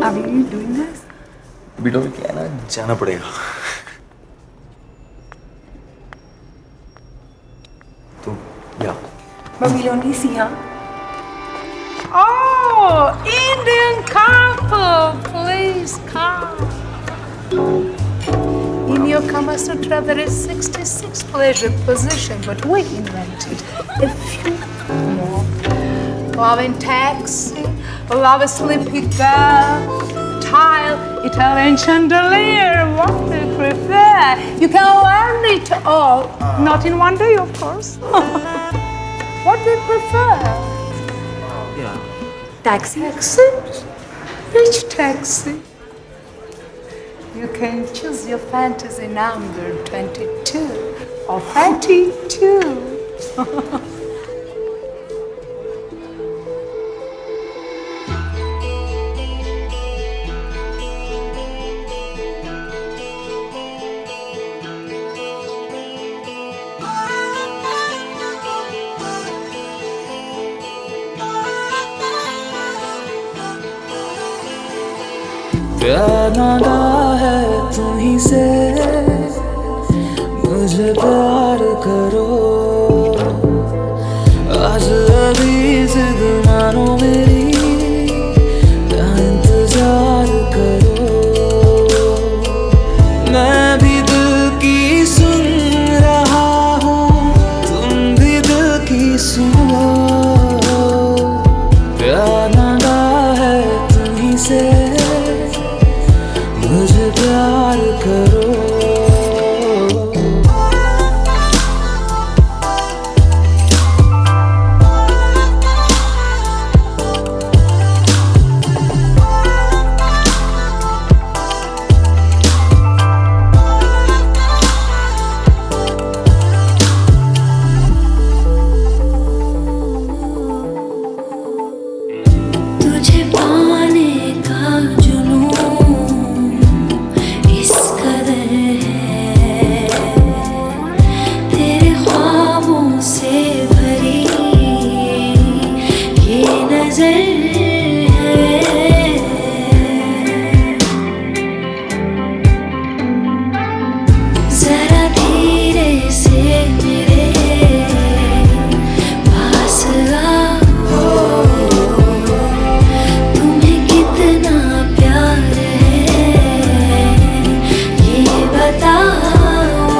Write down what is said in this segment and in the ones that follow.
Are you doing this? बीटो में क्या है ना, जाना पड़ेगा। तो या But we only see her. Oh, Indian couple, please come. In your Kama Sutra, there is 66 pleasure position, but we invented a few more. Love in taxi, love a sleepy girl, tile, Italian chandelier, what do you prefer? You can learn it all, not in one day, of course. What do you prefer? या Taxi? Taxi? Which taxi? You can choose your fantasy number 22 or 32. प्यार मांगा है तुम्हीं से, मुझे प्यार करो। आज अभी जिद मानो मेरी, क्या इंतजार करो। मैं भी दिल की सुन रहा हूँ, तुम भी दिल की सुनो। प्यार मांगा है तुम्हीं से, मुझे प्यार करो। तुझे पाने का जुनून इस कदर है, तेरे ख्वाबों से भरी ये नजर है। जरा धीरे से मेरे पास आओ, तुम्हें कितना प्यार है ये बताओ।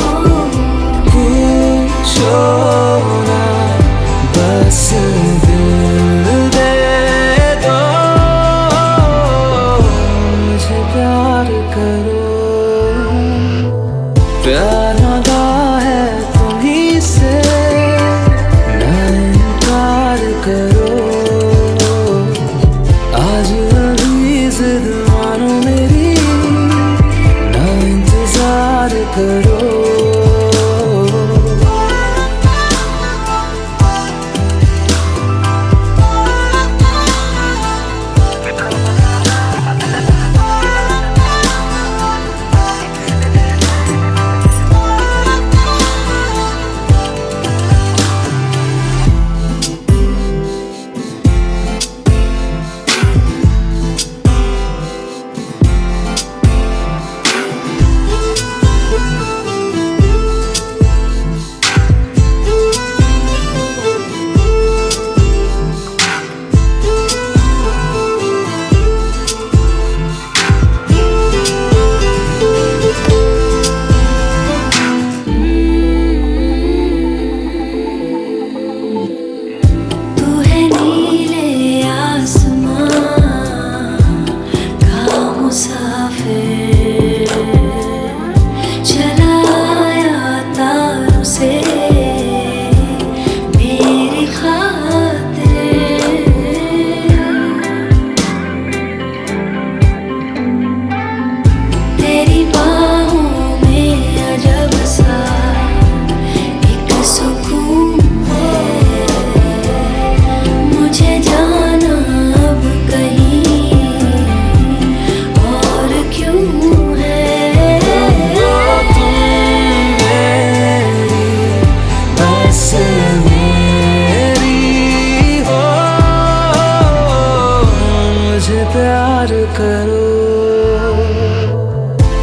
पूछो ना, बस दिल दे दो, मुझे प्यार करो। प्यार मांगा है तुम्हीं से, ना इनकार करो। आज अभी जिद मानो मेरी, ना इंतजार करो।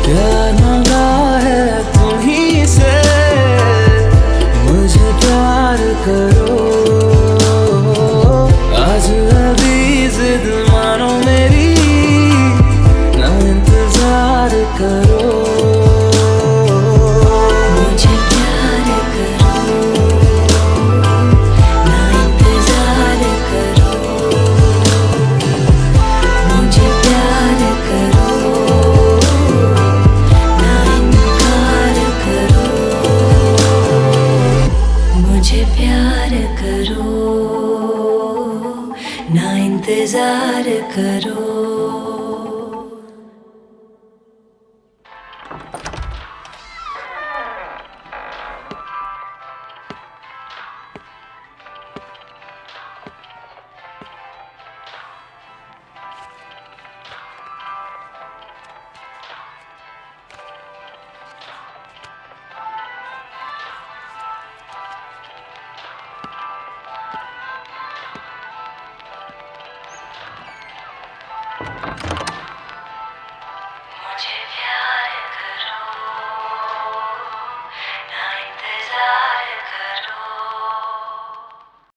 प्यार मांगा है तुम्हीं से, मुझे प्यार करो। आज अभी जिद मानो मेरी, ना इंतजार करो। मुझे प्यार करो, ना इंतजार करो। मुझे प्यार करो, ना इनकार करो। मुझे प्यार करो, ना इंतजार करो।